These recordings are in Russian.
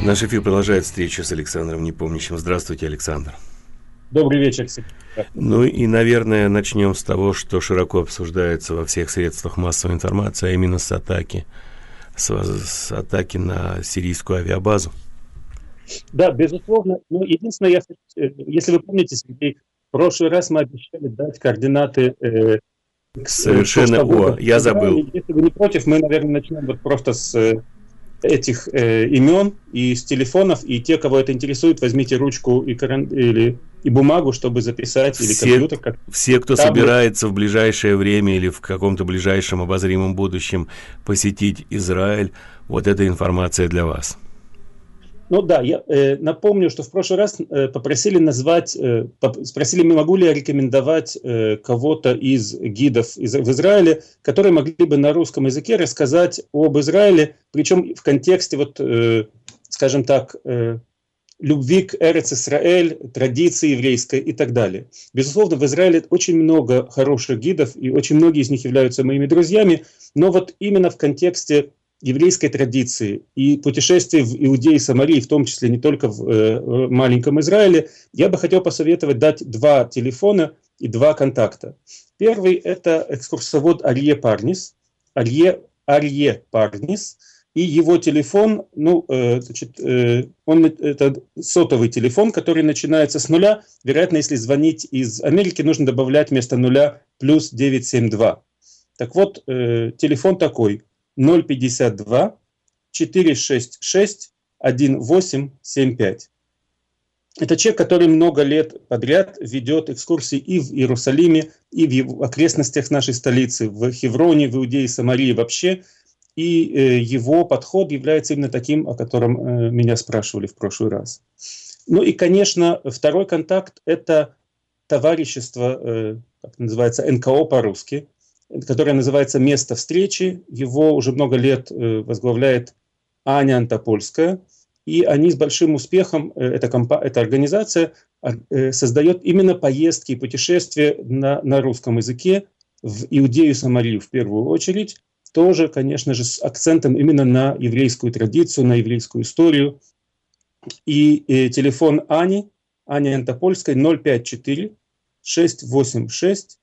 Наш эфир продолжает встречу с Александром Непомнящим. Здравствуйте, Александр. Добрый вечер, Сергей. Ну и, наверное, начнем с того, что широко обсуждается во всех средствах массовой информации, а именно с атаки на сирийскую авиабазу. Да, безусловно. Но единственное, если вы помните, Сергей, в прошлый раз мы обещали дать координаты Совершенно, я забыл. Если вы не против, мы, наверное, начнем вот просто с этих имен и с телефонов, и те, кого это интересует, возьмите ручку и бумагу, чтобы записать, или компьютер. Все, кто собирается в ближайшее время или в каком-то ближайшем обозримом будущем посетить Израиль, вот эта информация для вас. Ну да, я напомню, что в прошлый раз попросили спросили, могу ли я рекомендовать кого-то из гидов в Израиле, которые могли бы на русском языке рассказать об Израиле, причем в контексте, скажем так, любви к Эрец-Исраэль, традиции еврейской и так далее. Безусловно, в Израиле очень много хороших гидов, и очень многие из них являются моими друзьями, но вот именно в контексте еврейской традиции и путешествий в Иудеи и Самарии, в том числе не только в маленьком Израиле, я бы хотел посоветовать дать 2 телефона и 2 контакта. Первый – это экскурсовод Арье Парнис, и его телефон, это сотовый телефон, который начинается с 0. Вероятно, если звонить из Америки, нужно добавлять вместо 0 плюс 972. Так вот, телефон такой: 052 466 1875. Это человек, который много лет подряд ведет экскурсии и в Иерусалиме, и в окрестностях нашей столицы, в Хевроне, в Иудее, Самарии вообще. И его подход является именно таким, о котором меня спрашивали в прошлый раз. Ну и, конечно, второй контакт – это товарищество, как называется, НКО по-русски, которое называется «Место встречи». Его уже много лет возглавляет Аня Антопольская. И они с большим успехом, эта организация создает именно поездки и путешествия на русском языке в Иудею и Самарию в первую очередь. Тоже, конечно же, с акцентом именно на еврейскую традицию, на еврейскую историю. И телефон Ани Антопольской 054 686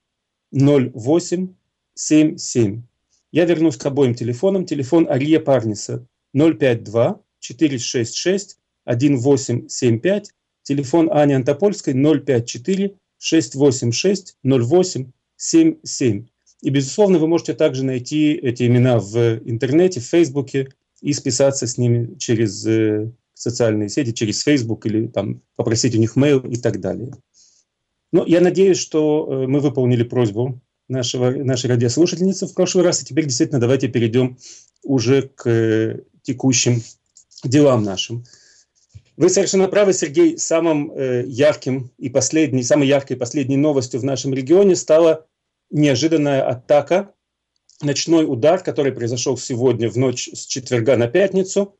0877. Я вернусь к обоим телефонам. Телефон Арье Парниса 052 466 1875. Телефон Ани Антопольской 054 686 0877. И, безусловно, вы можете также найти эти имена в интернете, в Фейсбуке и списаться с ними через социальные сети, через Фейсбук или там попросить у них мейл и так далее. Но я надеюсь, что мы выполнили просьбу нашей радиослушательницы в прошлый раз, и теперь действительно давайте перейдем уже к текущим делам нашим. Вы совершенно правы, Сергей, самой яркой и последней новостью в нашем регионе стала неожиданная атака, ночной удар, который произошел сегодня в ночь с четверга на пятницу.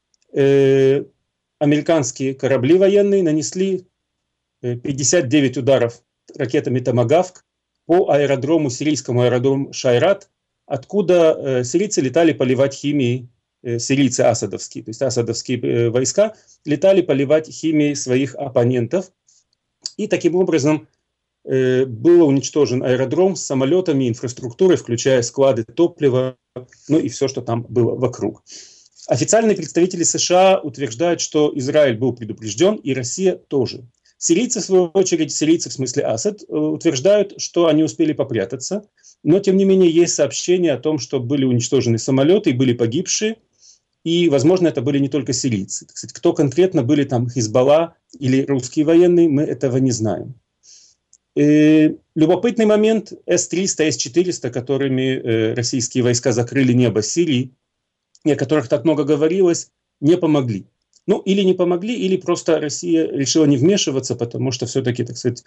Американские корабли военные нанесли 59 ударов ракетами «Томагавк» по сирийскому аэродрому Шайрат, откуда сирийцы летали поливать химией, сирийцы асадовские, то есть асадовские войска летали поливать химией своих оппонентов. И таким образом был уничтожен аэродром с самолетами, инфраструктурой, включая склады топлива, ну и все, что там было вокруг. Официальные представители США утверждают, что Израиль был предупрежден, и Россия тоже. Сирийцы, в свою очередь, в смысле Асад, утверждают, что они успели попрятаться, но, тем не менее, есть сообщения о том, что были уничтожены самолеты и были погибшие, и, возможно, это были не только сирийцы. Кстати, кто конкретно были там, Хизбалла или русские военные, мы этого не знаем. Любопытный момент: С-300, С-400, которыми российские войска закрыли небо Сирии, и о которых так много говорилось, не помогли. Ну, или не помогли, или просто Россия решила не вмешиваться, потому что все-таки, так сказать,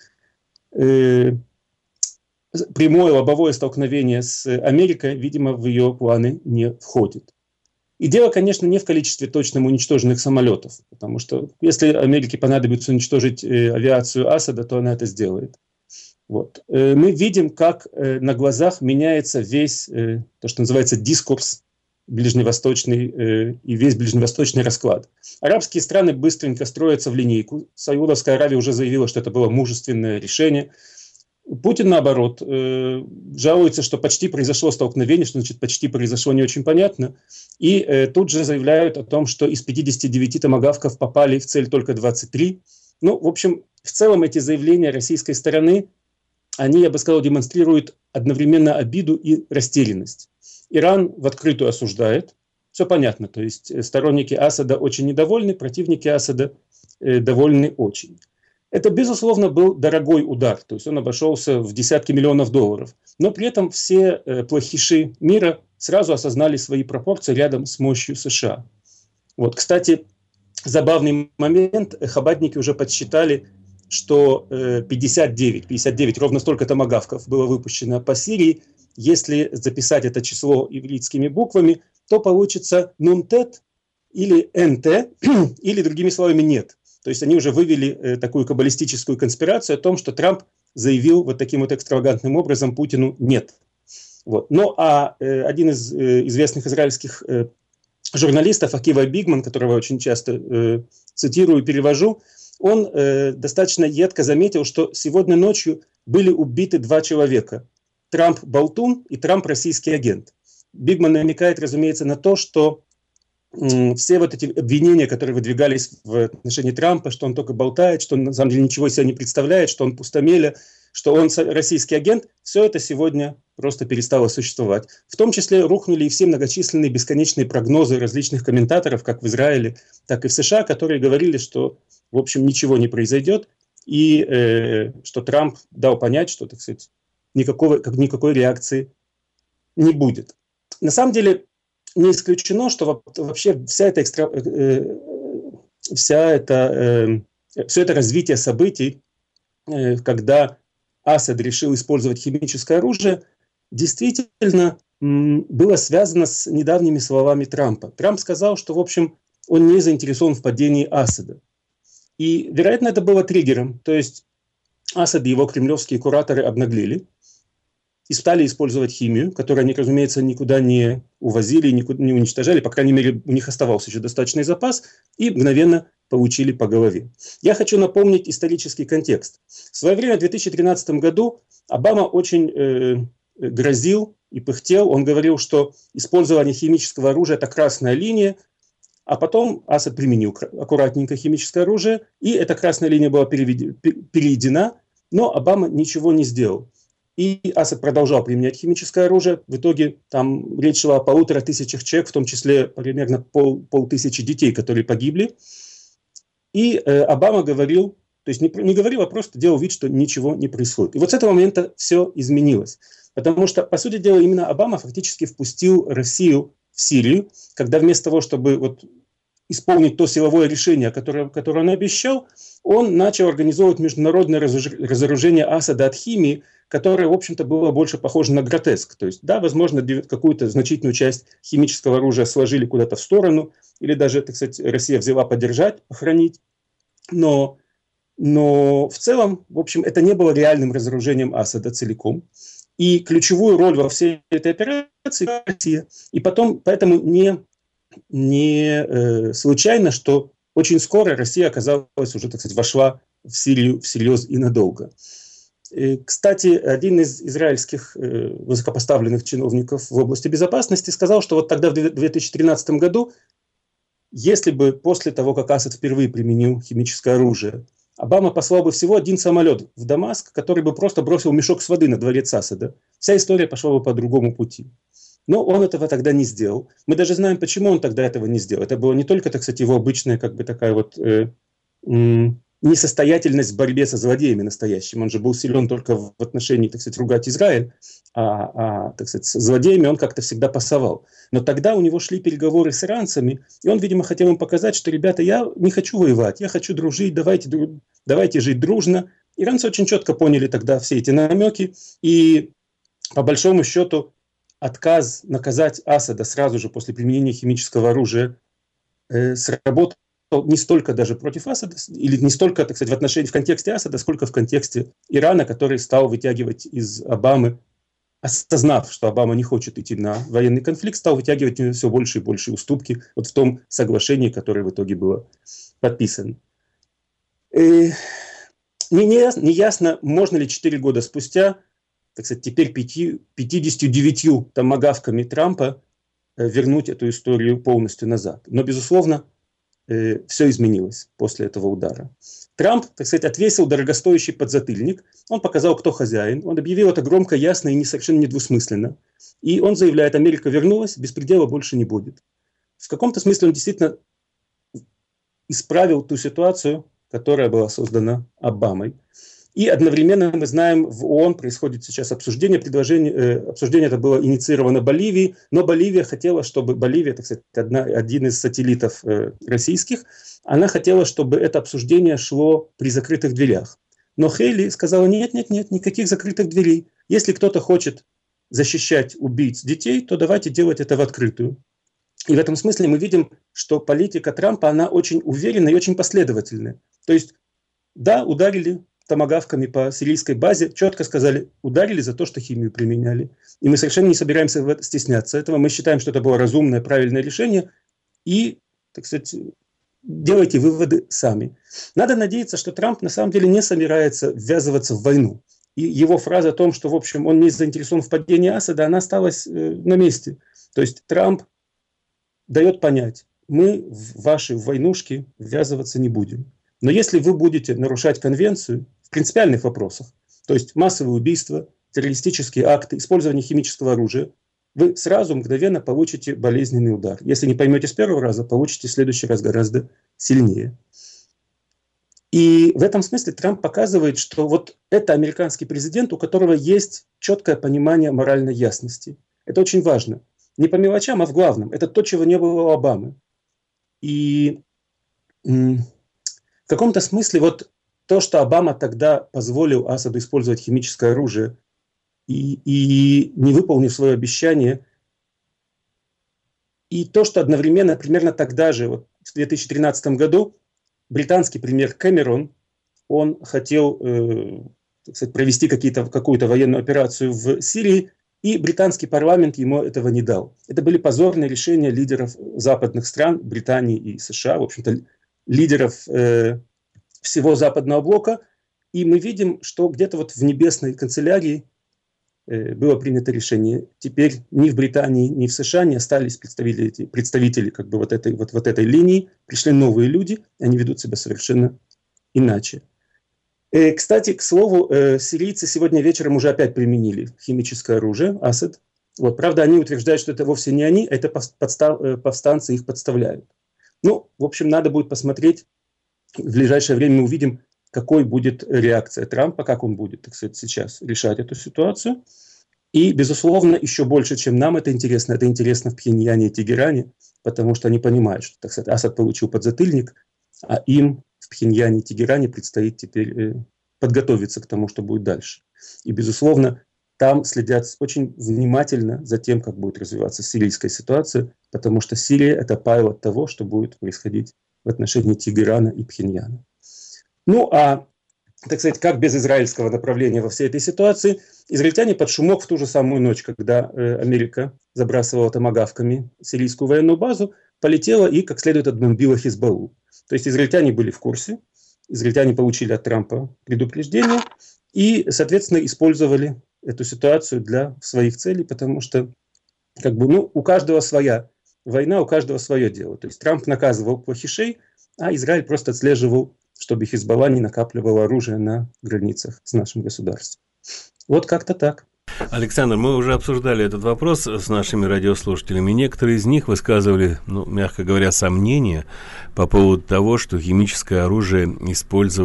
прямое лобовое столкновение с Америкой, видимо, в ее планы не входит. И дело, конечно, не в количестве точно уничтоженных самолетов, потому что если Америке понадобится уничтожить авиацию Асада, то она это сделает. Вот. Мы видим, как на глазах меняется весь, то, что называется, дискурс ближневосточный и весь ближневосточный расклад. Арабские страны быстренько строятся в линейку. Саудовская Аравия уже заявила, что это было мужественное решение. Путин, наоборот, жалуется, что почти произошло столкновение, что значит почти произошло, не очень понятно. И тут же заявляют о том, что из 59 томагавков попали в цель только 23. Ну, в общем, в целом эти заявления российской стороны, они, я бы сказал, демонстрируют одновременно обиду и растерянность. Иран в открытую осуждает, все понятно, то есть сторонники Асада очень недовольны, противники Асада довольны очень. Это, безусловно, был дорогой удар, то есть он обошелся в десятки миллионов долларов. Но при этом все плохиши мира сразу осознали свои пропорции рядом с мощью США. Вот, кстати, забавный момент, хабадники уже подсчитали, что 59, ровно столько томагавков было выпущено по Сирии. Если записать это число ивритскими буквами, то получится нунтет или НТ, или, другими словами, нет. То есть они уже вывели такую каббалистическую конспирацию о том, что Трамп заявил вот таким вот экстравагантным образом Путину «нет». Вот. Ну а один из известных израильских журналистов, Акива Бигман, которого я очень часто цитирую и перевожу, он достаточно едко заметил, что сегодня ночью были убиты 2 человека. Трамп болтун и Трамп российский агент. Бигман намекает, разумеется, на то, что все вот эти обвинения, которые выдвигались в отношении Трампа, что он только болтает, что он на самом деле ничего себя не представляет, что он пустомеля, что он российский агент, все это сегодня просто перестало существовать. В том числе рухнули и все многочисленные бесконечные прогнозы различных комментаторов, как в Израиле, так и в США, которые говорили, что, в общем, ничего не произойдет, и что Трамп дал понять, что, так сказать, никакой реакции не будет. На самом деле, не исключено, что вообще все это развитие событий, когда Асад решил использовать химическое оружие, действительно было связано с недавними словами Трампа. Трамп сказал, что, в общем, он не заинтересован в падении Асада. И, вероятно, это было триггером. То есть Асад и его кремлевские кураторы обнаглели и стали использовать химию, которую они, разумеется, никуда не увозили, никуда не уничтожали. По крайней мере, у них оставался еще достаточный запас, и мгновенно получили по голове. Я хочу напомнить исторический контекст. В свое время, в 2013 году, Обама очень грозил и пыхтел. Он говорил, что использование химического оружия – это красная линия, а потом Асад применил аккуратненько химическое оружие, и эта красная линия была перейдена, но Обама ничего не сделал. И Асад продолжал применять химическое оружие. В итоге там речь шла о 1500 человек, в том числе примерно полтысячи детей, которые погибли. И Обама говорил, то есть не говорил, а просто делал вид, что ничего не происходит. И вот с этого момента все изменилось. Потому что, по сути дела, именно Обама фактически впустил Россию в Сирию, когда вместо того, чтобы вот исполнить то силовое решение, которое он обещал, он начал организовывать международное разоружение Асада от химии, которое, в общем-то, было больше похоже на гротеск. То есть, да, возможно, какую-то значительную часть химического оружия сложили куда-то в сторону, или даже, так сказать, Россия взяла поддержать, похоронить. Но в целом, в общем, это не было реальным разоружением Асада целиком. И ключевую роль во всей этой операции Россия. И поэтому не случайно, что очень скоро Россия оказалась уже, так сказать, вошла в Сирию всерьез и надолго. Кстати, один из израильских высокопоставленных чиновников в области безопасности сказал, что вот тогда в 2013 году, если бы после того, как Асад впервые применил химическое оружие, Обама послал бы всего 1 самолет в Дамаск, который бы просто бросил мешок с водой на дворец Асада, вся история пошла бы по другому пути. Но он этого тогда не сделал. Мы даже знаем, почему он тогда этого не сделал. Это было не только, так сказать, его обычная как бы такая вот несостоятельность в борьбе со злодеями настоящим. Он же был силен только в отношении, так сказать, ругать Израиль, так сказать, с злодеями он как-то всегда пасовал. Но тогда у него шли переговоры с иранцами, и он, видимо, хотел им показать, что, ребята, я не хочу воевать, я хочу дружить, давайте жить дружно. Иранцы очень четко поняли тогда все эти намеки, и по большому счету отказ наказать Асада сразу же после применения химического оружия сработал не столько даже против Асада, или не столько, так сказать, в контексте Асада, сколько в контексте Ирана, который стал вытягивать из Обамы осознав, что Обама не хочет идти на военный конфликт, стал вытягивать все больше и больше уступки вот в том соглашении, которое в итоге было подписано. Неясно, можно ли 4 года спустя, так сказать, теперь 59 томагавками Трампа вернуть эту историю полностью назад. Но, безусловно, все изменилось после этого удара. Трамп, так сказать, отвесил дорогостоящий подзатыльник, он показал, кто хозяин, он объявил это громко, ясно и совершенно недвусмысленно. И он заявляет, Америка вернулась, беспредела больше не будет. В каком-то смысле он действительно исправил ту ситуацию, которая была создана Обамой. И одновременно мы знаем, в ООН происходит сейчас обсуждение, обсуждение это было инициировано Боливией, но Боливия хотела, чтобы Боливия, так сказать, один из сателлитов российских, она хотела, чтобы это обсуждение шло при закрытых дверях. Но Хейли сказала, нет, никаких закрытых дверей. Если кто-то хочет защищать убийц детей, то давайте делать это в открытую. И в этом смысле мы видим, что политика Трампа, она очень уверенная и очень последовательная. То есть, да, ударили томагавками по сирийской базе, четко сказали, ударили за то, что химию применяли. И мы совершенно не собираемся стесняться этого. Мы считаем, что это было разумное, правильное решение. И, так сказать, делайте выводы сами. Надо надеяться, что Трамп на самом деле не собирается ввязываться в войну. И его фраза о том, что, в общем, он не заинтересован в падении Асада, она осталась на месте. То есть Трамп дает понять, мы в ваши войнушки ввязываться не будем. Но если вы будете нарушать конвенцию в принципиальных вопросах, то есть массовые убийства, террористические акты, использование химического оружия, вы сразу мгновенно получите болезненный удар. Если не поймете с первого раза, получите в следующий раз гораздо сильнее. И в этом смысле Трамп показывает, что вот это американский президент, у которого есть четкое понимание моральной ясности. Это очень важно. Не по мелочам, а в главном. Это то, чего не было у Обамы. И в каком-то смысле вот то, что Обама тогда позволил Асаду использовать химическое оружие и не выполнив свое обещание, и то, что одновременно, примерно тогда же, вот в 2013 году, британский премьер Кэмерон, он хотел так сказать, провести какую-то военную операцию в Сирии, и британский парламент ему этого не дал. Это были позорные решения лидеров западных стран, Британии и США, в общем-то, лидеров всего западного блока. И мы видим, что где-то вот в небесной канцелярии было принято решение. Теперь ни в Британии, ни в США не остались представители как бы вот этой линии. Пришли новые люди, они ведут себя совершенно иначе. Кстати, к слову, сирийцы сегодня вечером уже опять применили химическое оружие, Асад. Вот, правда, они утверждают, что это вовсе не они, это повстанцы их подставляют. Ну, в общем, надо будет посмотреть. В ближайшее время мы увидим, какой будет реакция Трампа, как он будет, так сказать, сейчас решать эту ситуацию. И, безусловно, еще больше, чем нам это интересно в Пхеньяне и Тегеране, потому что они понимают, что, так сказать, Асад получил подзатыльник, а им в Пхеньяне и Тегеране предстоит теперь подготовиться к тому, что будет дальше. И, безусловно, там следят очень внимательно за тем, как будет развиваться сирийская ситуация, потому что Сирия – это пайлот того, что будет происходить в отношении Тегерана и Пхеньяна. Ну, а, так сказать, как без израильского направления во всей этой ситуации, израильтяне под шумок в ту же самую ночь, когда Америка забрасывала томагавками сирийскую военную базу, полетела и, как следует, отбомбила Хизбаллу. То есть израильтяне были в курсе, израильтяне получили от Трампа предупреждение и, соответственно, использовали эту ситуацию для своих целей, потому что как бы, ну, у каждого своя война, у каждого свое дело. То есть Трамп наказывал плохишей, а Израиль просто отслеживал, чтобы Хизбалла не накапливала оружие на границах с нашим государством. Вот как-то так. Александр, мы уже обсуждали этот вопрос с нашими радиослушателями. Некоторые из них высказывали, ну, мягко говоря, сомнения по поводу того, что химическое оружие использовал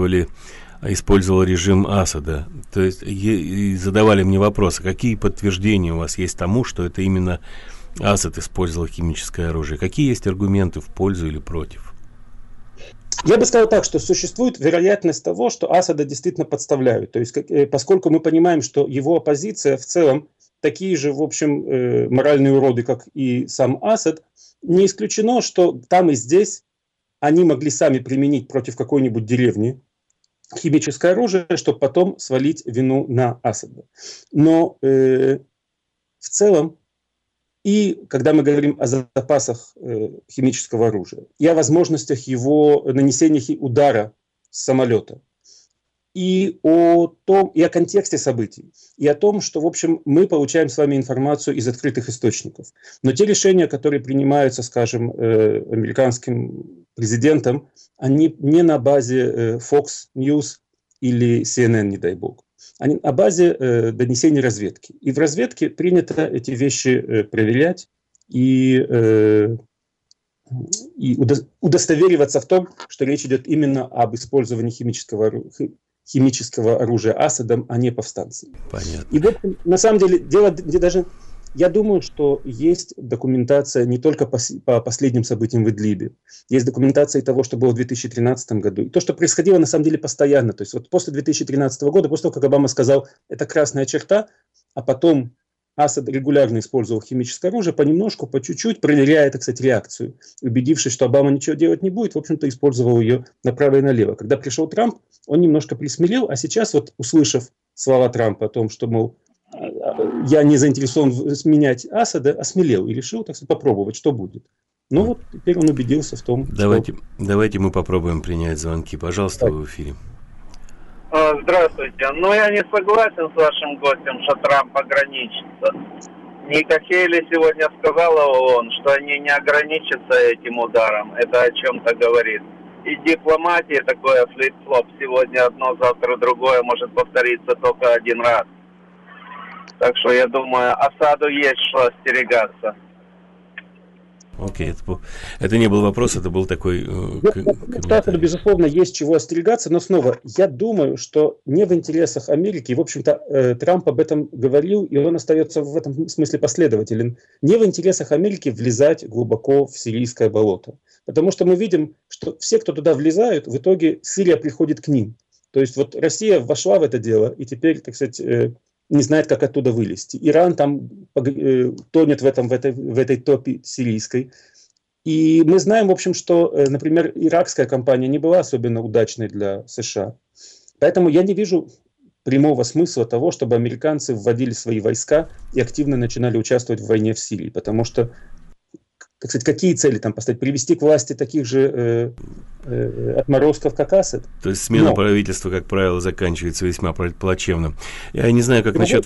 режим Асада. То есть и задавали мне вопросы, какие подтверждения у вас есть тому, что это именно Асад использовал химическое оружие? Какие есть аргументы в пользу или против? Я бы сказал так, что существует вероятность того, что Асада действительно подставляют. То есть, поскольку мы понимаем, что его оппозиция в целом такие же, в общем, моральные уроды, как и сам Асад, не исключено, что там и здесь они могли сами применить против какой-нибудь деревни химическое оружие, чтобы потом свалить вину на Асада. Но в целом, и когда мы говорим о запасах химического оружия, и о возможностях его нанесения удара с самолета, и о контексте событий, и о том, что, в общем, мы получаем с вами информацию из открытых источников. Но те решения, которые принимаются, скажем, американским президентом, они не на базе Fox News или CNN, не дай бог. Они на базе донесений разведки. И в разведке принято эти вещи проверять и удостовериваться в том, что речь идет именно об использовании химического оружия Асадом, а не повстанцами. Понятно. И вот, на самом деле, дело где даже... Я думаю, что есть документация не только по последним событиям в Идлибе. Есть документация и того, что было в 2013 году. И то, что происходило на самом деле постоянно. То есть вот после 2013 года, после того, как Обама сказал, это красная черта, а потом Асад регулярно использовал химическое оружие, понемножку, по чуть-чуть, проверяя, так сказать, реакцию. Убедившись, что Обама ничего делать не будет, в общем-то, использовал ее направо и налево. Когда пришел Трамп, он немножко присмирел, а сейчас, вот услышав слова Трампа о том, что, мол, я не заинтересован сменять Асада, осмелел и решил, так сказать, попробовать, что будет. Ну вот, теперь он убедился в том, Давайте мы попробуем принять звонки. Пожалуйста, вы в эфире. Здравствуйте. Ну, я не согласен с вашим гостем, что Трамп ограничится. Ника Хейли сегодня сказала ООН, что они не ограничатся этим ударом. Это о чем-то говорит. И дипломатия такое флип-флоп. Сегодня одно, завтра другое может повториться только один раз. Так что, я думаю, Асаду есть что остерегаться. Окей, это не был вопрос, это был такой комментарий. Безусловно, есть чего остерегаться, но снова, я думаю, что не в интересах Америки, и, в общем-то, Трамп об этом говорил, и он остается в этом смысле последователен, не в интересах Америки влезать глубоко в сирийское болото. Потому что мы видим, что все, кто туда влезают, в итоге Сирия приходит к ним. То есть вот Россия вошла в это дело, и теперь, так сказать, не знает, как оттуда вылезти. Иран там тонет в этой топе сирийской. И мы знаем, в общем, что, например, иракская кампания не была особенно удачной для США. Поэтому я не вижу прямого смысла того, чтобы американцы вводили свои войска и активно начинали участвовать в войне в Сирии. Потому что, так сказать, какие цели там поставить? Привести к власти таких же отморозков, как Асад? То есть смена правительства, как правило, заканчивается весьма плачевно. Я не знаю, как насчет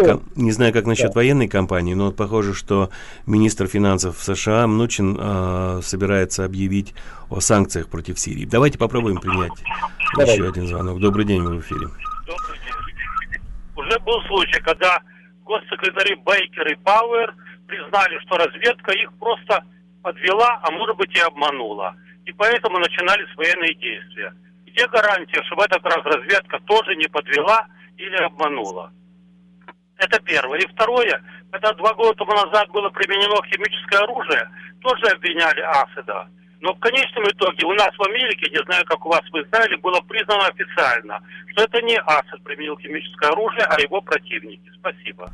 военной кампании, но похоже, что министр финансов США Мнучин собирается объявить о санкциях против Сирии. Давайте попробуем принять еще один звонок. Добрый день, вы в эфире. Добрый день. Уже был случай, когда госсекретари Бейкер и Пауэр признали, что разведка их просто подвела, а может быть и обманула. И поэтому начинались военные действия. Где гарантия, что в этот раз разведка тоже не подвела или обманула? Это первое. И второе, когда 2 года тому назад было применено химическое оружие, тоже обвиняли Асада. Но в конечном итоге у нас в Америке, не знаю, как у вас в Израиле, было признано официально, что это не Асад применил химическое оружие, а его противники. Спасибо.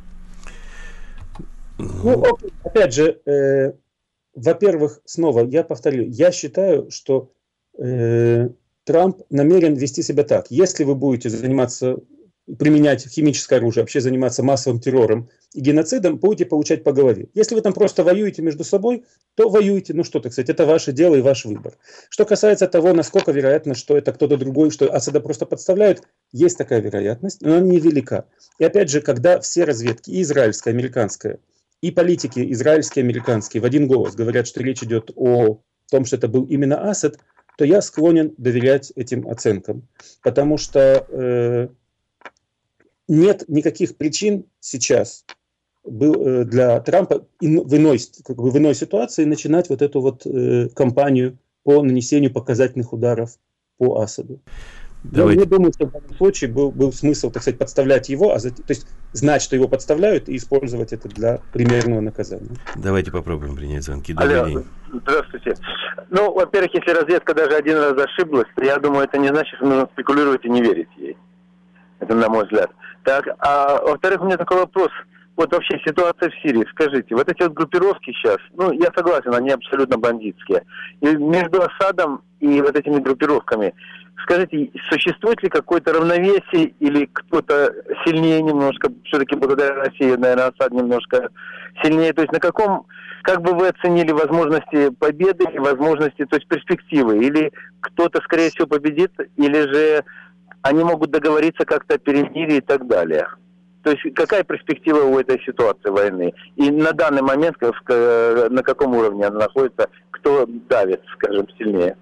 Ну, опять же, во-первых, снова, я повторю, я считаю, что Трамп намерен вести себя так. Если вы будете применять химическое оружие, вообще заниматься массовым террором и геноцидом, будете получать по голове. Если вы там просто воюете между собой, то воюете. Ну что, так сказать, это ваше дело и ваш выбор. Что касается того, насколько вероятно, что это кто-то другой, что Асада просто подставляют, есть такая вероятность, но она невелика. И опять же, когда все разведки, и израильская, и американская, и политики израильские, и американские в один голос говорят, что речь идет о том, что это был именно Асад, то я склонен доверять этим оценкам. Потому что нет никаких причин сейчас для Трампа в иной ситуации начинать вот эту вот кампанию по нанесению показательных ударов по Асаду. Я не думаю, что в данном случае был смысл, так сказать, подставлять его, то есть знать, что его подставляют, и использовать это для примерного наказания. Давайте попробуем принять звонки. Добрый день. Здравствуйте. Ну, во-первых, если разведка даже один раз ошиблась, то я думаю, это не значит, что нужно спекулировать и не верить ей. Это на мой взгляд. Так, а во-вторых, у меня такой вопрос. вот вообще ситуация в Сирии, скажите, вот эти вот группировки сейчас, ну, я согласен, они абсолютно бандитские. И между Асадом и вот этими группировками, скажите, существует ли какое-то равновесие или кто-то сильнее немножко, все-таки благодаря России, наверное, Асад немножко сильнее, то есть на каком, как бы вы оценили возможности победы и возможности, то есть перспективы, или кто-то, скорее всего, победит, или же они могут договориться как-то о перемирии и так далее? То есть какая перспектива у этой ситуации войны? И на данный момент на каком уровне она находится? Кто давит, скажем, сильнее?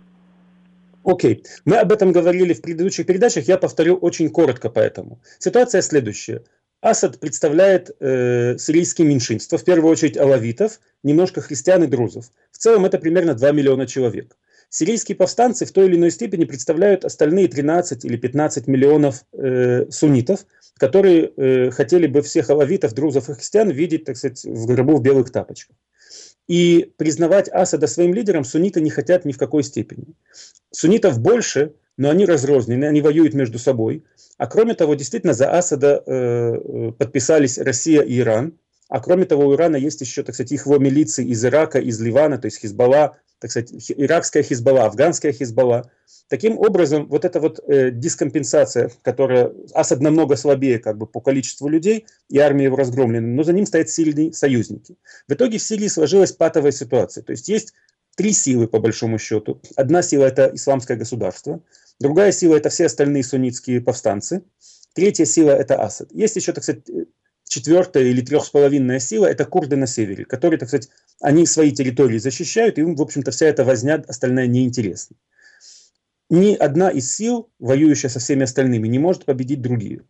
Окей. Мы об этом говорили в предыдущих передачах, я повторю очень коротко поэтому. Ситуация следующая. Асад представляет сирийские меньшинства, в первую очередь алавитов, немножко христиан и друзов. В целом это примерно 2 миллиона человек. Сирийские повстанцы в той или иной степени представляют остальные 13 или 15 миллионов суннитов, которые хотели бы всех алавитов, друзов и христиан видеть, так сказать, в гробу в белых тапочках. И признавать Асада своим лидером сунниты не хотят ни в какой степени. Суннитов больше, но они разрознены, они воюют между собой. А кроме того, действительно, за Асада подписались Россия и Иран. А кроме того, у Ирана есть еще, так сказать, его милиции из Ирака, из Ливана, то есть Хизбалла, так сказать, иракская Хизбалла, афганская Хизбалла. Таким образом, вот эта вот дискомпенсация, которая Асад намного слабее как бы по количеству людей, и армия его разгромлена, но за ним стоят сильные союзники. В итоге в Сирии сложилась патовая ситуация. То есть есть 3 силы по большому счету. Одна сила – это исламское государство, другая сила – это все остальные суннитские повстанцы, третья сила – это Асад. Есть еще, так сказать, 4-я или 3,5 сила – это курды на севере, которые, так сказать, они свои территории защищают, и им, в общем-то, вся эта возня остальная неинтересна. Ни одна из сил, воюющая со всеми остальными, не может победить другие.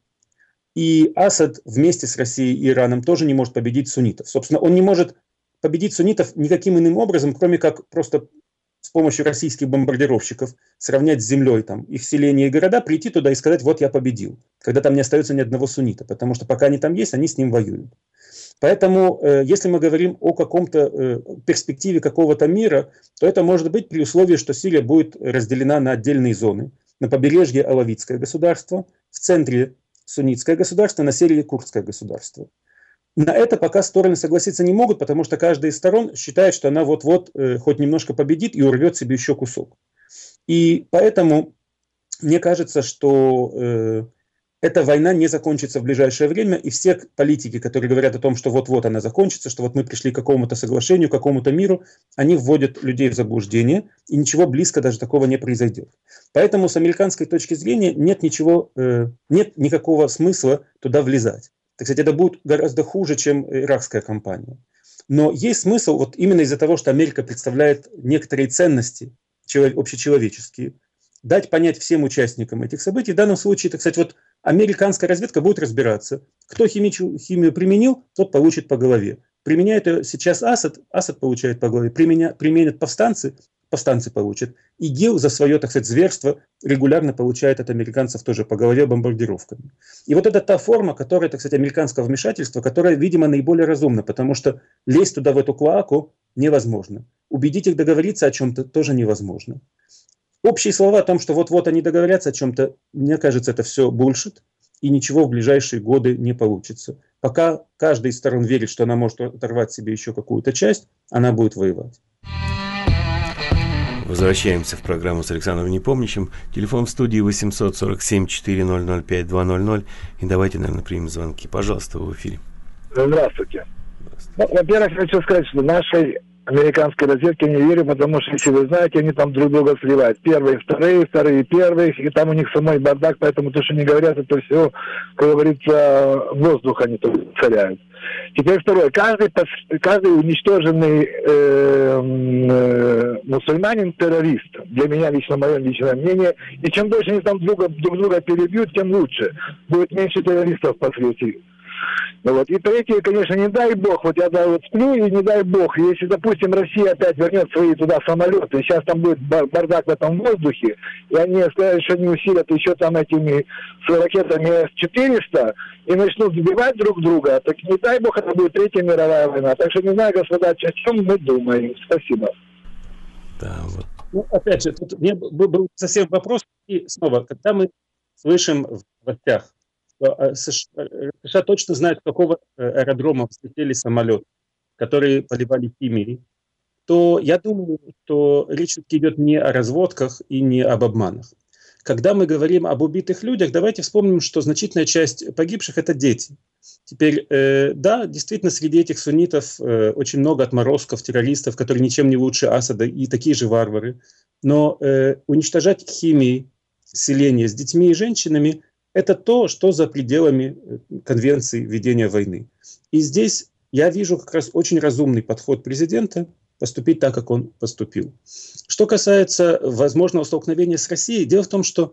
И Асад вместе с Россией и Ираном тоже не может победить суннитов. Собственно, он не может победить суннитов никаким иным образом, кроме как просто с помощью российских бомбардировщиков сравнять с землей там, их селения и города, прийти туда и сказать: вот я победил, когда там не остается ни одного суннита, потому что пока они там есть, они с ним воюют. Поэтому, если мы говорим о каком-то перспективе какого-то мира, то это может быть при условии, что Сирия будет разделена на отдельные зоны. На побережье алавитское государство, в центре суннитское государство, на севере курдское государство. На это пока стороны согласиться не могут, потому что каждая из сторон считает, что она вот-вот хоть немножко победит и урвет себе еще кусок. И поэтому мне кажется, что эта война не закончится в ближайшее время, и все политики, которые говорят о том, что вот-вот она закончится, что вот мы пришли к какому-то соглашению, к какому-то миру, они вводят людей в заблуждение, и ничего близко даже такого не произойдет. Поэтому с американской точки зрения нет никакого смысла туда влезать. Так сказать, это будет гораздо хуже, чем иракская кампания. Но есть смысл вот именно из-за того, что Америка представляет некоторые ценности общечеловеческие, дать понять всем участникам этих событий. В данном случае, так сказать, вот американская разведка будет разбираться. Кто химию применил, тот получит по голове. Применяет ее сейчас Асад получает по голове. Применят повстанцы получат. ИГИЛ за свое, так сказать, зверство регулярно получает от американцев тоже по голове бомбардировками. И вот это та форма, которая, так сказать, американского вмешательства, которая, видимо, наиболее разумна, потому что лезть туда, в эту клоаку, невозможно. Убедить их договориться о чем-то тоже невозможно. Общие слова о том, что вот-вот они договорятся о чем-то, мне кажется, это все bullshit, и ничего в ближайшие годы не получится. Пока каждая из сторон верит, что она может оторвать себе еще какую-то часть, она будет воевать. Возвращаемся в программу с Александром Непомнящим. Телефон в студии 847-400-5200. И давайте, наверное, примем звонки. Пожалуйста, в эфире. Здравствуйте. Ну, во-первых, хочу сказать, что нашей американской разведке не верю, потому что, если вы знаете, они там друг друга сливают. Первые, вторые, первых, и там у них самой бардак, поэтому то, что не говорят, это все, как говорится, воздух они тут царяют. Теперь второе. Каждый уничтоженный мусульманин террорист. Для меня лично, мое личное мнение. И чем больше они там друг друга перебьют, тем лучше. Будет меньше террористов по свете. Вот. И третье, конечно, не дай бог, вот я вот сплю, и не дай бог, если, допустим, Россия опять вернет свои туда самолеты, сейчас там будет бардак в этом воздухе, и они сказали, что они усилят еще там этими с ракетами С-400 и начнут сбивать друг друга, так не дай бог, это будет Третья мировая война. Так что не знаю, господа, о чем мы думаем. Спасибо. Да, вот. Ну, опять же, тут был совсем вопрос, и снова, когда мы слышим в новостях что США точно знают, с какого аэродрома взлетели самолеты, которые поливали химией, то я думаю, что речь идет не о разводках и не об обманах. Когда мы говорим об убитых людях, давайте вспомним, что значительная часть погибших – это дети. Теперь, да, действительно, среди этих суннитов очень много отморозков, террористов, которые ничем не лучше Асада и такие же варвары. Но уничтожать химией селение с детьми и женщинами – это то, что за пределами конвенции ведения войны. И здесь я вижу как раз очень разумный подход президента поступить так, как он поступил. Что касается возможного столкновения с Россией, дело в том, что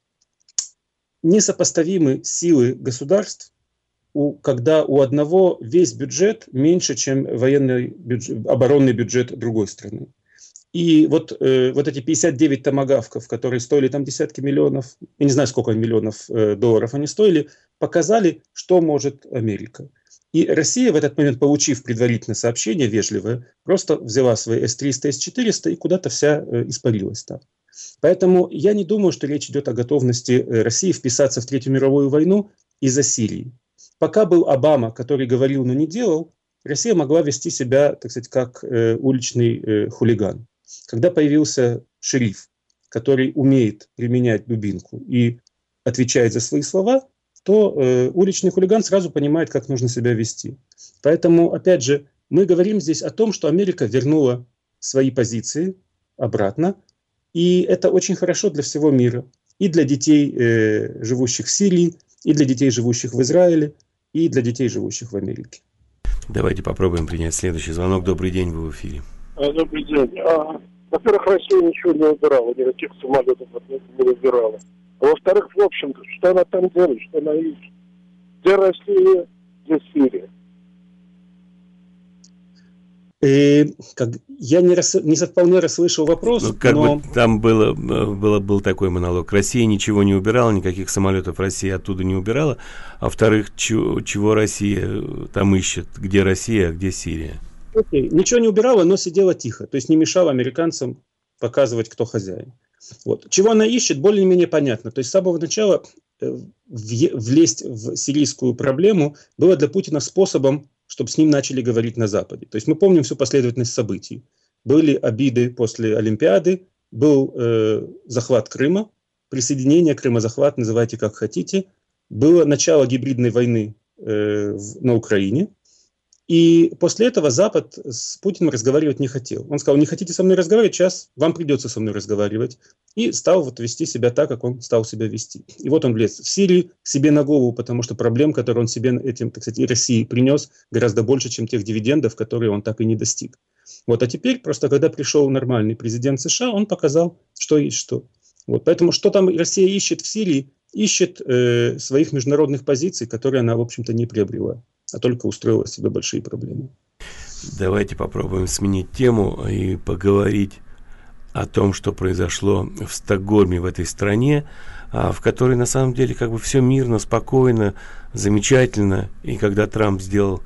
несопоставимы силы государств, когда у одного весь бюджет меньше, чем оборонный бюджет другой страны. И вот эти 59 томагавков, которые стоили там десятки миллионов, я не знаю, сколько миллионов долларов они стоили, показали, что может Америка. И Россия в этот момент, получив предварительное сообщение вежливое, просто взяла свои С-300, С-400 и куда-то вся испарилась там. Поэтому я не думаю, что речь идет о готовности России вписаться в Третью мировую войну из-за Сирии. Пока был Обама, который говорил, но не делал, Россия могла вести себя, так сказать, как уличный хулиган. Когда появился шериф, который умеет применять дубинку и отвечает за свои слова, то уличный хулиган сразу понимает, как нужно себя вести. Поэтому, опять же, мы говорим здесь о том, что Америка вернула свои позиции обратно, и это очень хорошо для всего мира. И для детей, живущих в Сирии, и для детей, живущих в Израиле, и для детей, живущих в Америке. Давайте попробуем принять следующий звонок. Добрый день, вы в эфире. Добрый день. Во-первых, Россия ничего не убирала, никаких самолетов не убирала. А во-вторых, в общем-то, что она там делает, что она ищет? Где Россия, где Сирия? Я не вполне расслышал вопрос, но... Там был такой монолог. Россия ничего не убирала, никаких самолетов Россия оттуда не убирала. А во-вторых, чего Россия там ищет? Где Россия, а где Сирия? Ничего не убирала, но сидела тихо. То есть не мешала американцам показывать, кто хозяин. Вот. Чего она ищет, более-менее понятно. То есть с самого начала влезть в сирийскую проблему было для Путина способом, чтобы с ним начали говорить на Западе. То есть мы помним всю последовательность событий. Были обиды после Олимпиады, был захват Крыма, присоединение Крыма, захват, называйте как хотите. Было начало гибридной войны на Украине. И после этого Запад с Путиным разговаривать не хотел. Он сказал, не хотите со мной разговаривать, сейчас вам придется со мной разговаривать. И стал вести себя так, как он стал себя вести. И вот он влез в Сирию себе на голову, потому что проблем, которые он себе этим, так сказать, и России принес, гораздо больше, чем тех дивидендов, которые он так и не достиг. Вот, а теперь, просто когда пришел нормальный президент США, он показал, что есть что. Вот, поэтому что там Россия ищет в Сирии? Ищет своих международных позиций, которые она, в общем-то, не приобрела, а только устроила себе большие проблемы. Давайте попробуем сменить тему и поговорить о том, что произошло в Стокгольме, в этой стране, в которой на самом деле как бы все мирно, спокойно, замечательно. И когда Трамп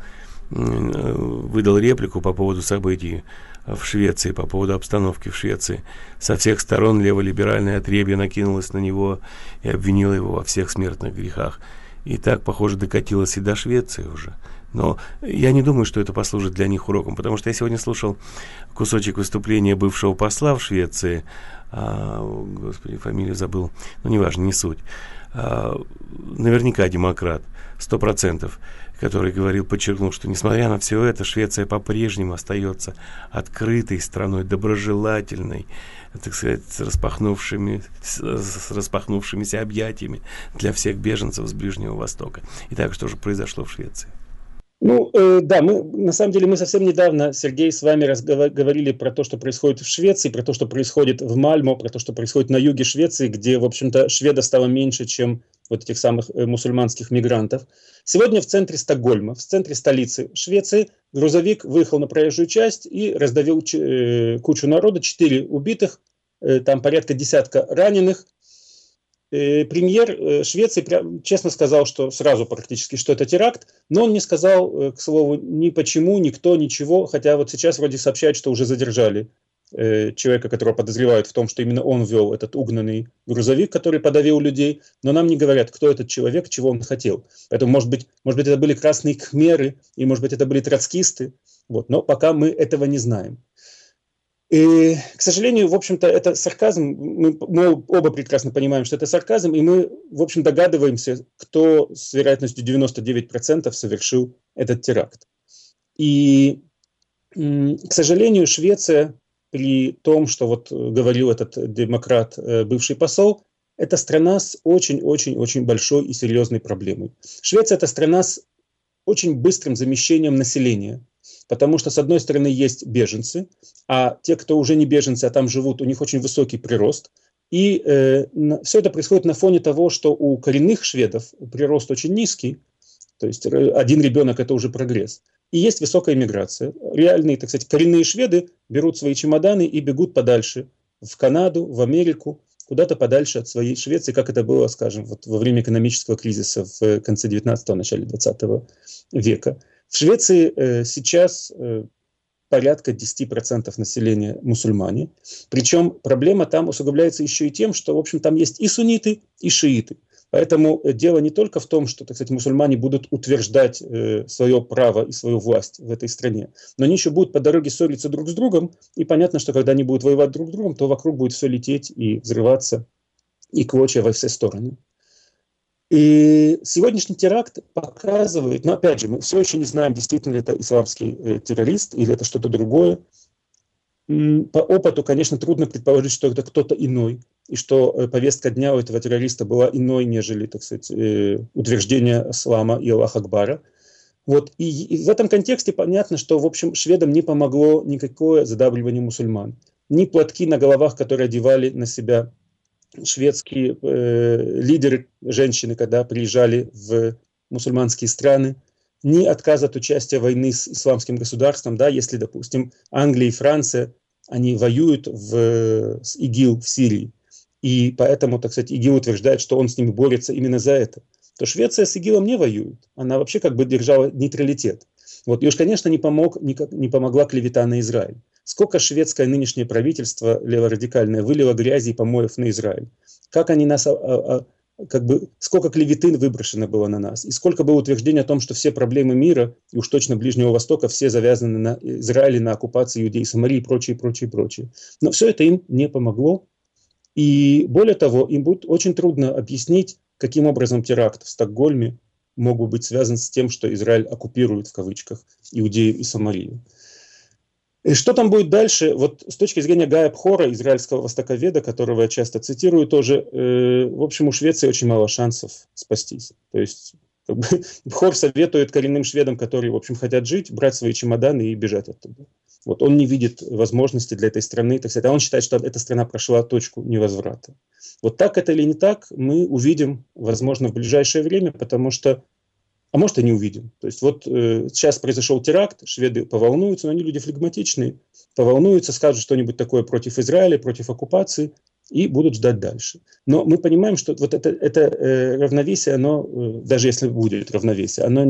выдал реплику по поводу событий в Швеции, по поводу обстановки в Швеции, со всех сторон леволиберальное отребье накинулось на него и обвинило его во всех смертных грехах. И так, похоже, докатилось и до Швеции уже. Но я не думаю, что это послужит для них уроком, потому что я сегодня слушал кусочек выступления бывшего посла в Швеции, господи, фамилию забыл, но неважно, не суть, наверняка демократ, 100%, который подчеркнул, что несмотря на все это, Швеция по-прежнему остается открытой страной, доброжелательной, так сказать, с распахнувшимися объятиями для всех беженцев с Ближнего Востока. Итак, что же произошло в Швеции? Да, на самом деле мы совсем недавно, Сергей, с вами говорили про то, что происходит в Швеции, про то, что происходит в Мальмо, про то, что происходит на юге Швеции, где, в общем-то, шведов стало меньше, чем вот этих самых мусульманских мигрантов. Сегодня в центре Стокгольма, в центре столицы Швеции, грузовик выехал на проезжую часть и раздавил кучу народа, 4 убитых, там порядка десятка раненых. Премьер Швеции честно сказал, что сразу практически, что это теракт, но он не сказал, к слову, ни почему, никто, ничего, хотя вот сейчас вроде сообщают, что уже задержали человека, которого подозревают в том, что именно он вел этот угнанный грузовик, который подавил людей, но нам не говорят, кто этот человек, чего он хотел. Поэтому, может быть, это были красные кхмеры, и, может быть, это были троцкисты, вот, но пока мы этого не знаем. И, к сожалению, в общем-то, это сарказм, мы оба прекрасно понимаем, что это сарказм, и мы, в общем, догадываемся, кто с вероятностью 99% совершил этот теракт. И, к сожалению, Швеция, при том, что вот говорил этот демократ, бывший посол, это страна с очень-очень-очень большой и серьезной проблемой. Швеция – это страна с очень быстрым замещением населения. Потому что, с одной стороны, есть беженцы, а те, кто уже не беженцы, а там живут, у них очень высокий прирост. И все это происходит на фоне того, что у коренных шведов прирост очень низкий, то есть один ребенок – это уже прогресс. И есть высокая миграция. Реальные, так сказать, коренные шведы берут свои чемоданы и бегут подальше, в Канаду, в Америку, куда-то подальше от своей Швеции, как это было, скажем, вот во время экономического кризиса в конце 19-го, начале 20 века. В Швеции сейчас порядка 10% населения мусульмане. Причем проблема там усугубляется еще и тем, что, в общем, там есть и сунниты, и шииты. Поэтому дело не только в том, что, так сказать, мусульмане будут утверждать свое право и свою власть в этой стране, но они еще будут по дороге ссориться друг с другом, и понятно, что когда они будут воевать друг с другом, то вокруг будет все лететь и взрываться, и клочья во все стороны. И сегодняшний теракт показывает, но опять же, мы все еще не знаем, действительно ли это исламский террорист или это что-то другое. По опыту, конечно, трудно предположить, что это кто-то иной, и что повестка дня у этого террориста была иной, нежели, так сказать, утверждение ислама и Аллах Акбара. Вот. И в этом контексте понятно, что, в общем, шведам не помогло никакое задабривание мусульман. Ни платки на головах, которые одевали на себя шведские лидеры, женщины, когда приезжали в мусульманские страны, ни отказ от участия в войне с исламским государством, да, если, допустим, Англия и Франция, они воюют с ИГИЛ в Сирии, и поэтому, так сказать, ИГИЛ утверждает, что он с ними борется именно за это, то Швеция с ИГИЛом не воюет, она вообще как бы держала нейтралитет. Вот. И уж, конечно, не помогла клевета на Израиль. Сколько шведское нынешнее правительство леворадикальное вылило грязи и помоев на Израиль. Как они нас, сколько клеветы выброшено было на нас. И сколько было утверждений о том, что все проблемы мира, и уж точно Ближнего Востока, все завязаны на Израиле, на оккупации Иудеи, Самарии и прочее, прочее, прочее. Но все это им не помогло. И более того, им будет очень трудно объяснить, каким образом теракт в Стокгольме мог бы быть связан с тем, что Израиль оккупирует, в кавычках, Иудею и Самарию. И что там будет дальше? Вот с точки зрения Гая Пхора, израильского востоковеда, которого я часто цитирую тоже, в общем, у Швеции очень мало шансов спастись. То есть Пхор советует коренным шведам, которые, в общем, хотят жить, брать свои чемоданы и бежать оттуда. Вот он не видит возможности для этой страны, так сказать, а он считает, что эта страна прошла точку невозврата. Вот так это или не так, мы увидим, возможно, в ближайшее время, потому что, а может и не увидим. То есть вот сейчас произошел теракт, шведы поволнуются, но они люди флегматичные, поволнуются, скажут что-нибудь такое против Израиля, против оккупации и будут ждать дальше. Но мы понимаем, что вот это равновесие, оно, даже если будет равновесие, оно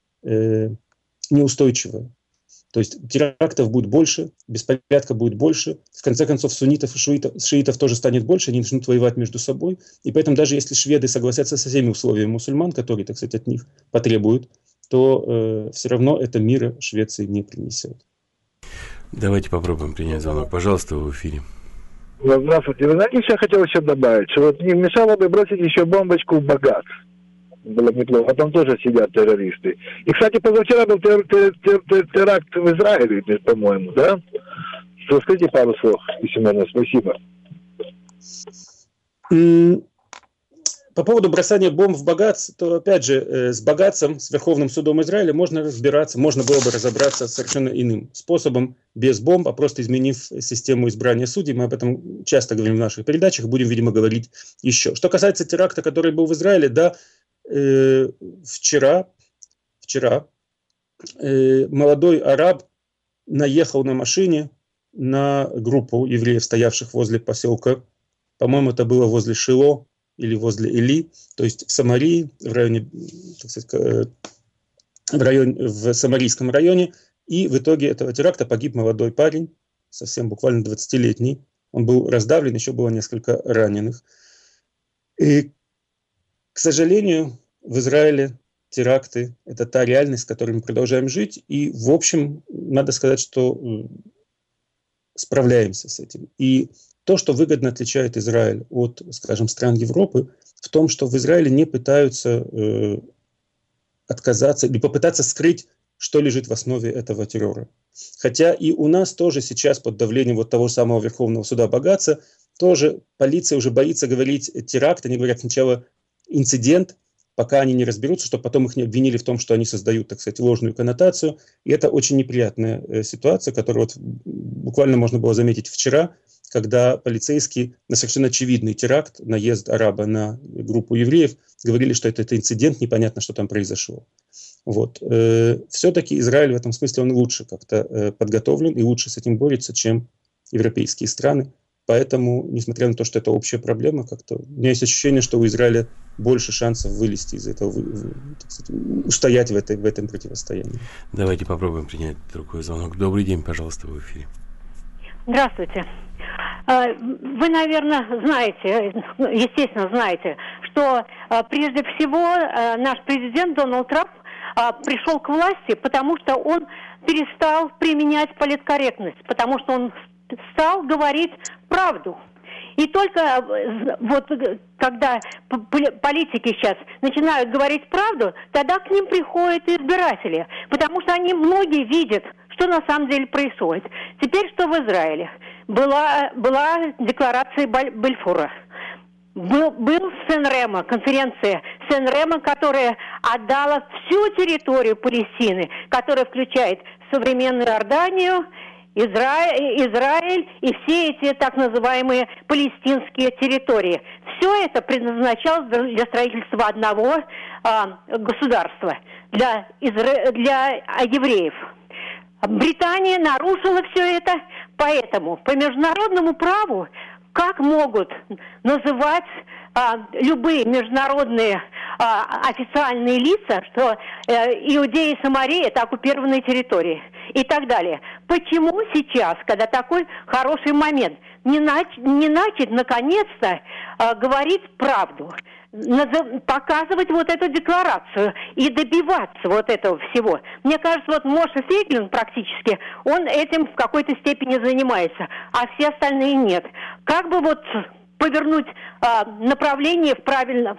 неустойчивое. То есть терактов будет больше, беспорядка будет больше, в конце концов суннитов и шиитов тоже станет больше, они начнут воевать между собой, и поэтому даже если шведы согласятся со всеми условиями мусульман, которые, так сказать, от них потребуют, то все равно это мира Швеции не принесет. Давайте попробуем принять звонок. Пожалуйста, вы в эфире. Здравствуйте. Вы знаете, что я хотел еще добавить? Что вот не мешало бы бросить еще бомбочку в Багат. Было бы неплохо. Там тоже сидят террористы. И, кстати, позавчера был теракт в Израиле, по-моему, да? Расскажите пару слов, если можно. Спасибо. По поводу бросания бомб в Багац, то, опять же, с Багацем, с Верховным судом Израиля можно разбираться, можно было бы разобраться совершенно иным способом, без бомб, а просто изменив систему избрания судей. Мы об этом часто говорим в наших передачах, будем, видимо, говорить еще. Что касается теракта, который был в Израиле, да, вчера молодой араб наехал на машине на группу евреев, стоявших возле поселка, по-моему, это было возле Шило или возле Эли, то есть в Самарии, в районе, так сказать, в самарийском районе, и в итоге этого теракта погиб молодой парень, совсем буквально 20-летний. Он был раздавлен, еще было несколько раненых. И, к сожалению, в Израиле теракты – это та реальность, с которой мы продолжаем жить. И, в общем, надо сказать, что справляемся с этим. И то, что выгодно отличает Израиль от, скажем, стран Европы, в том, что в Израиле не пытаются отказаться или попытаться скрыть, что лежит в основе этого террора. Хотя и у нас тоже сейчас под давлением вот того самого Верховного суда Багаца тоже полиция уже боится говорить теракт. Они говорят сначала инцидент, пока они не разберутся, чтобы потом их не обвинили в том, что они создают, так сказать, ложную коннотацию. И это очень неприятная ситуация, которую вот буквально можно было заметить вчера, когда полицейские на совершенно очевидный теракт, наезд араба на группу евреев, говорили, что это инцидент, непонятно, что там произошло. Вот. Все-таки Израиль в этом смысле он лучше как-то подготовлен и лучше с этим борется, чем европейские страны. Поэтому, несмотря на то, что это общая проблема, как-то у меня есть ощущение, что у Израиля больше шансов вылезти из этого, так сказать, устоять в этом противостоянии. Давайте попробуем принять другой звонок. Добрый день, пожалуйста, в эфире. Здравствуйте. Вы, наверное, знаете, естественно знаете, что прежде всего наш президент Дональд Трамп пришел к власти, потому что он перестал применять политкорректность, потому что он стал говорить правду. И только вот когда политики сейчас начинают говорить правду, тогда к ним приходят избиратели, потому что они многие видят, что на самом деле происходит. Теперь что в Израиле? Была декларация Бальфура. Был Сен-Ремо, конференция Сен-Ремо, которая отдала всю территорию Палестины, которая включает современную Иорданию, Израиль и все эти так называемые палестинские территории. Все это предназначалось для строительства одного государства, для евреев. Британия нарушила все это, поэтому по международному праву как могут называть любые международные официальные лица, что Иудея и Самария – это оккупированные территории и так далее. Почему сейчас, когда такой хороший момент, не начать наконец-то говорить правду, показывать вот эту декларацию и добиваться вот этого всего? Мне кажется, вот Моше Фейгелин практически, он этим в какой-то степени занимается, а все остальные нет. Как бы вот повернуть направление в правильном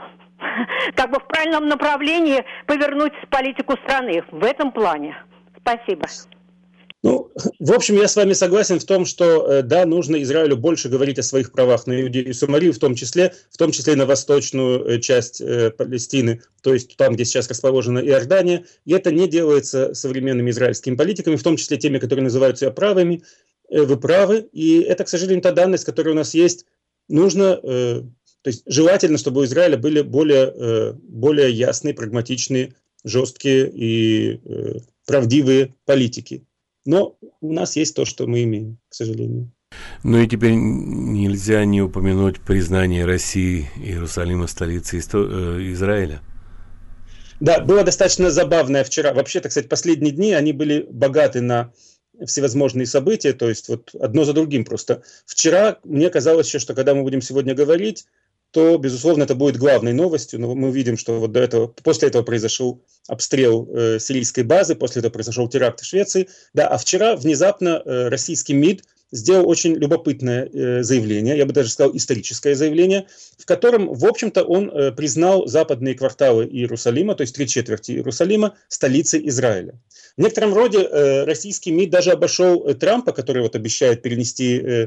направлении, повернуть политику страны в этом плане? Спасибо. Ну, в общем, я с вами согласен в том, что, да, нужно Израилю больше говорить о своих правах на Иудею и Самарию, в том числе на восточную часть Палестины, то есть там, где сейчас расположена Иордания. И это не делается современными израильскими политиками, в том числе теми, которые называют себя правыми. Вы правы. И это, к сожалению, та данность, которая у нас есть. Нужно, то есть желательно, чтобы у Израиля были более ясные, прагматичные, жесткие и правдивые политики. Но у нас есть то, что мы имеем, к сожалению. Ну и теперь нельзя не упомянуть признание России Иерусалима столицей Израиля. Да, было достаточно забавное вчера. Вообще, так сказать, последние дни, они были богаты на всевозможные события, то есть вот одно за другим просто. Вчера мне казалось еще, что когда мы будем сегодня говорить, то, безусловно, это будет главной новостью. Но мы видим, что вот после этого произошел обстрел сирийской базы, после этого произошел теракт в Швеции. Да, а вчера внезапно российский МИД сделал очень любопытное заявление, я бы даже сказал историческое заявление, в котором, в общем-то, он признал западные кварталы Иерусалима, то есть 3/4 Иерусалима, столицей Израиля. В некотором роде российский МИД даже обошел Трампа, который вот обещает перенести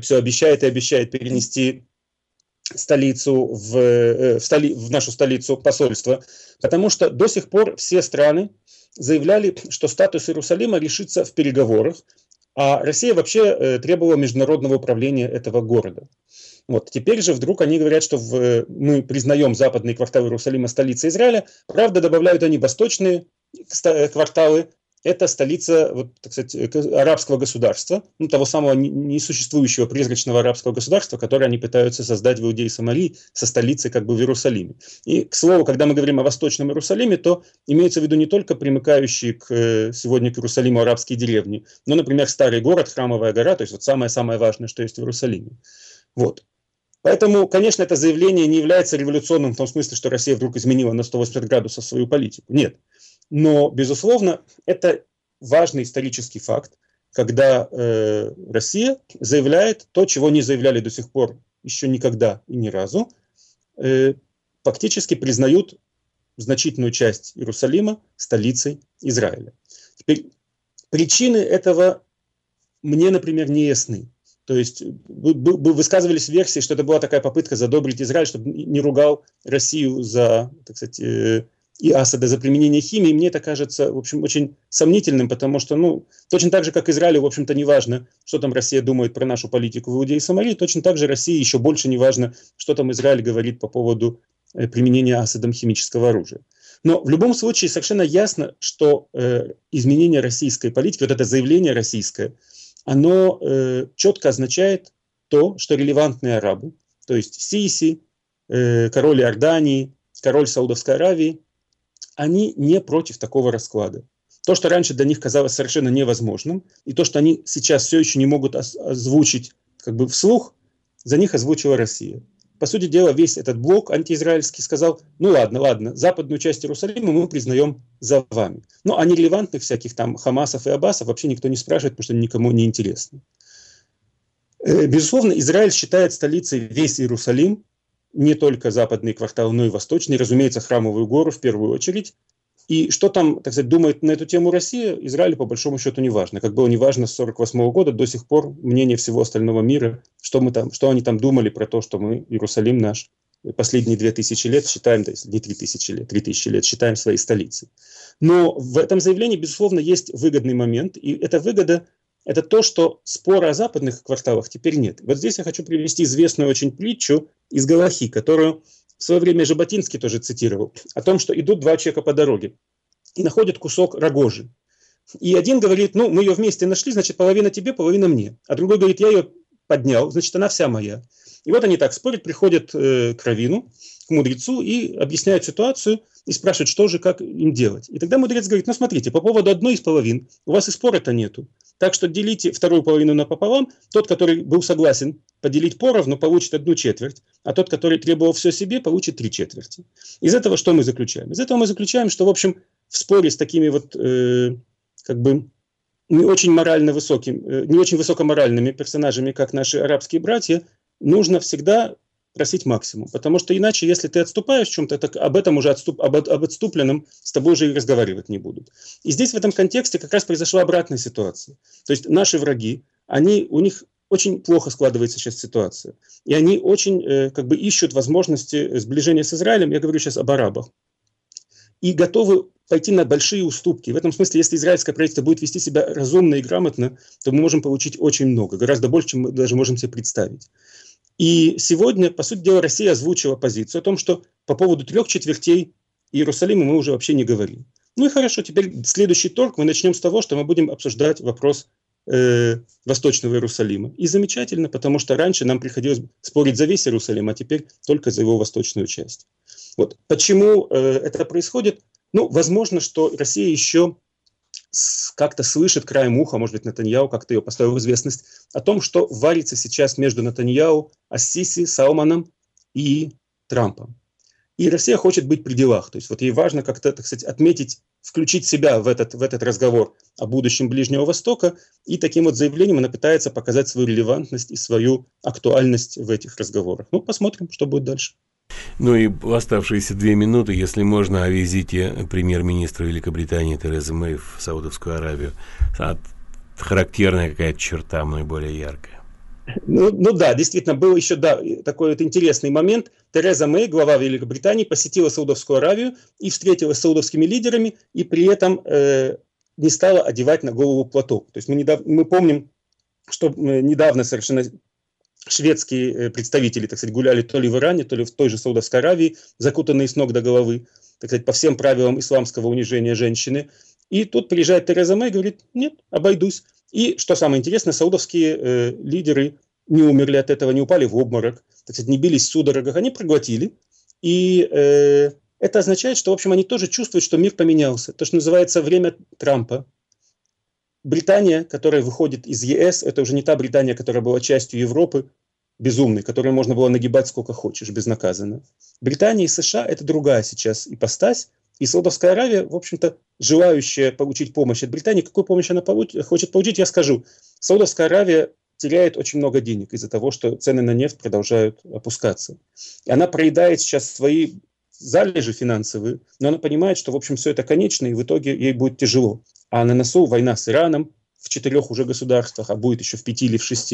столицу в нашу столицу посольства, потому что до сих пор все страны заявляли, что статус Иерусалима решится в переговорах, а Россия вообще требовала международного управления этого города. Вот. Теперь же вдруг они говорят, что мы признаем западные кварталы Иерусалима столицей Израиля, правда, добавляют они восточные кварталы, это столица, вот, так сказать, арабского государства, ну, того самого несуществующего призрачного арабского государства, которое они пытаются создать в Иудее и Самарии со столицей как бы в Иерусалиме. И, к слову, когда мы говорим о Восточном Иерусалиме, то имеется в виду не только примыкающие сегодня к Иерусалиму арабские деревни, но, например, старый город, Храмовая гора, то есть вот самое-самое важное, что есть в Иерусалиме. Вот. Поэтому, конечно, это заявление не является революционным в том смысле, что Россия вдруг изменила на 180 градусов свою политику. Нет. Но, безусловно, это важный исторический факт, когда Россия заявляет то, чего не заявляли до сих пор еще никогда и ни разу, фактически признают значительную часть Иерусалима столицей Израиля. Теперь причины этого мне, например, не ясны. То есть высказывались версии, что это была такая попытка задобрить Израиль, чтобы не ругал Россию за, так сказать, и Асада за применение химии. Мне это кажется, в общем, очень сомнительным, потому что, ну, точно так же, как Израилю, в общем-то, не важно, что там Россия думает про нашу политику в Иудее и Самарии, точно так же России еще больше не важно, что там Израиль говорит по поводу применения Асадом химического оружия. Но в любом случае совершенно ясно, что изменение российской политики, вот это заявление российское, оно четко означает то, что релевантные арабы, то есть Сиси, король Иордании, король Саудовской Аравии, они не против такого расклада. То, что раньше для них казалось совершенно невозможным, и то, что они сейчас все еще не могут озвучить как бы вслух, за них озвучила Россия. По сути дела, весь этот блок антиизраильский сказал: ну ладно, западную часть Иерусалима мы признаем за вами. Ну, а нерелевантных всяких там Хамасов и Аббасов вообще никто не спрашивает, потому что никому не интересно. Безусловно, Израиль считает столицей весь Иерусалим, не только западный квартал, но и восточный, разумеется, Храмовую гору в первую очередь. И что там, так сказать, думает на эту тему Россия, Израилю по большому счету не важно. Как было не важно с 1948 года, до сих пор мнение всего остального мира, что они там думали про то, что мы, Иерусалим наш, последние 2000 лет считаем, да, не 3000 лет, 3000 лет считаем своей столицей. Но в этом заявлении, безусловно, есть выгодный момент, и эта выгода – это то, что спора о западных кварталах теперь нет. Вот здесь я хочу привести известную очень притчу из Галахи, которую в свое время Жаботинский тоже цитировал, о том, что идут два человека по дороге и находят кусок рогожи. И один говорит: ну, мы ее вместе нашли, значит, половина тебе, половина мне. А другой говорит: я ее поднял, значит, она вся моя. И вот они так спорят, приходят к раввину, к мудрецу и объясняют ситуацию, и спрашивают, что же, как им делать. И тогда мудрец говорит: ну, смотрите, по поводу одной из половин у вас и спора-то нету. Так что делите вторую половину напополам. Тот, который был согласен поделить поровну, получит 1/4, а тот, который требовал все себе, получит 3/4. Из этого что мы заключаем? Из этого мы заключаем, что, в общем, в споре с такими вот, как бы, не очень морально высокими, не очень высокоморальными персонажами, как наши арабские братья, нужно всегда просить максимум. Потому что иначе, если ты отступаешь в чем-то, так об этом уже об отступленном с тобой уже и разговаривать не будут. И здесь в этом контексте как раз произошла обратная ситуация. То есть наши враги, у них очень плохо складывается сейчас ситуация. И они очень как бы ищут возможности сближения с Израилем. Я говорю сейчас об арабах. И готовы пойти на большие уступки. В этом смысле, если израильское правительство будет вести себя разумно и грамотно, то мы можем получить очень много, гораздо больше, чем мы даже можем себе представить. И сегодня, по сути дела, Россия озвучила позицию о том, что по поводу 3/4 Иерусалима мы уже вообще не говорим. Ну и хорошо, теперь следующий торг мы начнем с того, что мы будем обсуждать вопрос Восточного Иерусалима. И замечательно, потому что раньше нам приходилось спорить за весь Иерусалим, а теперь только за его восточную часть. Вот. Почему это происходит? Ну, возможно, что Россия еще как-то слышит краем уха, может быть, Нетаньяху как-то ее поставил в известность, о том, что варится сейчас между Нетаньяху, Ас-Сиси, Салманом и Трампом. И Россия хочет быть при делах. То есть вот ей важно как-то, так сказать, отметить, включить себя в этот разговор о будущем Ближнего Востока. И таким вот заявлением она пытается показать свою релевантность и свою актуальность в этих разговорах. Ну, посмотрим, что будет дальше. Ну и в оставшиеся 2 минуты, если можно, о визите премьер-министра Великобритании Терезы Мэй в Саудовскую Аравию. Характерная какая-то черта, наиболее яркая. Ну да, действительно, был еще такой вот интересный момент. Тереза Мэй, глава Великобритании, посетила Саудовскую Аравию и встретилась с саудовскими лидерами, и при этом не стала одевать на голову платок. То есть мы помним, что недавно совершенно шведские представители, так сказать, гуляли то ли в Иране, то ли в той же Саудовской Аравии, закутанные с ног до головы, так сказать, по всем правилам исламского унижения женщины. И тут приезжает Тереза Мэй и говорит, нет, обойдусь. И, что самое интересное, саудовские лидеры не умерли от этого, не упали в обморок, так сказать, не бились в судорогах, они проглотили. И это означает, что, в общем, они тоже чувствуют, что мир поменялся. То, что называется время Трампа. Британия, которая выходит из ЕС, это уже не та Британия, которая была частью Европы, безумной, которую можно было нагибать сколько хочешь, безнаказанно. Британия и США – это другая сейчас ипостась. И Саудовская Аравия, в общем-то, желающая получить помощь от Британии, какую помощь она хочет получить, я скажу. Саудовская Аравия теряет очень много денег из-за того, что цены на нефть продолжают опускаться. И она проедает сейчас свои залежи финансовые, но она понимает, что, в общем, все это конечно, и в итоге ей будет тяжело. А на носу война с Ираном в 4 уже государствах, а будет еще в 5 или в 6.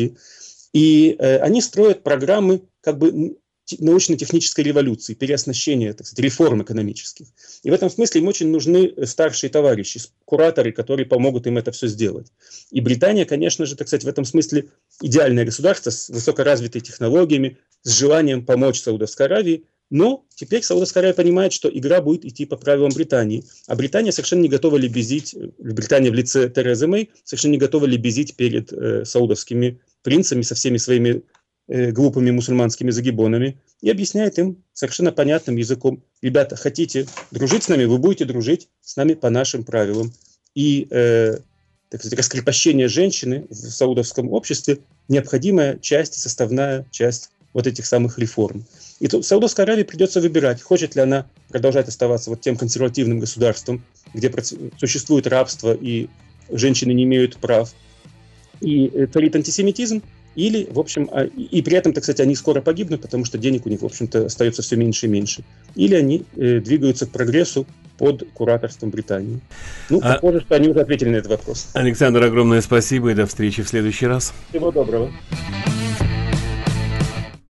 И они строят программы как бы научно-технической революции, переоснащения, так сказать, реформ экономических. И в этом смысле им очень нужны старшие товарищи, кураторы, которые помогут им это все сделать. И Британия, конечно же, так сказать, в этом смысле идеальное государство с высокоразвитыми технологиями, с желанием помочь Саудовской Аравии. Но теперь Саудовская Аравия понимает, что игра будет идти по правилам Британии. А Британия совершенно не готова лебезить, Британия в лице Терезы Мэй совершенно не готова лебезить перед саудовскими принцами со всеми своими глупыми мусульманскими загибонами и объясняет им совершенно понятным языком: ребята, хотите дружить с нами, вы будете дружить с нами по нашим правилам. И так сказать, раскрепощение женщины в саудовском обществе необходимая часть, составная часть вот этих самых реформ. И тут Саудовской Аравии придется выбирать, хочет ли она продолжать оставаться вот тем консервативным государством, где существует рабство и женщины не имеют прав, и царит антисемитизм, или, в общем, и при этом, так сказать, они скоро погибнут, потому что денег у них, в общем-то, остается все меньше и меньше. Или они двигаются к прогрессу под кураторством Британии. Ну, похоже, что они уже ответили на этот вопрос. Александр, огромное спасибо и до встречи в следующий раз. Всего доброго.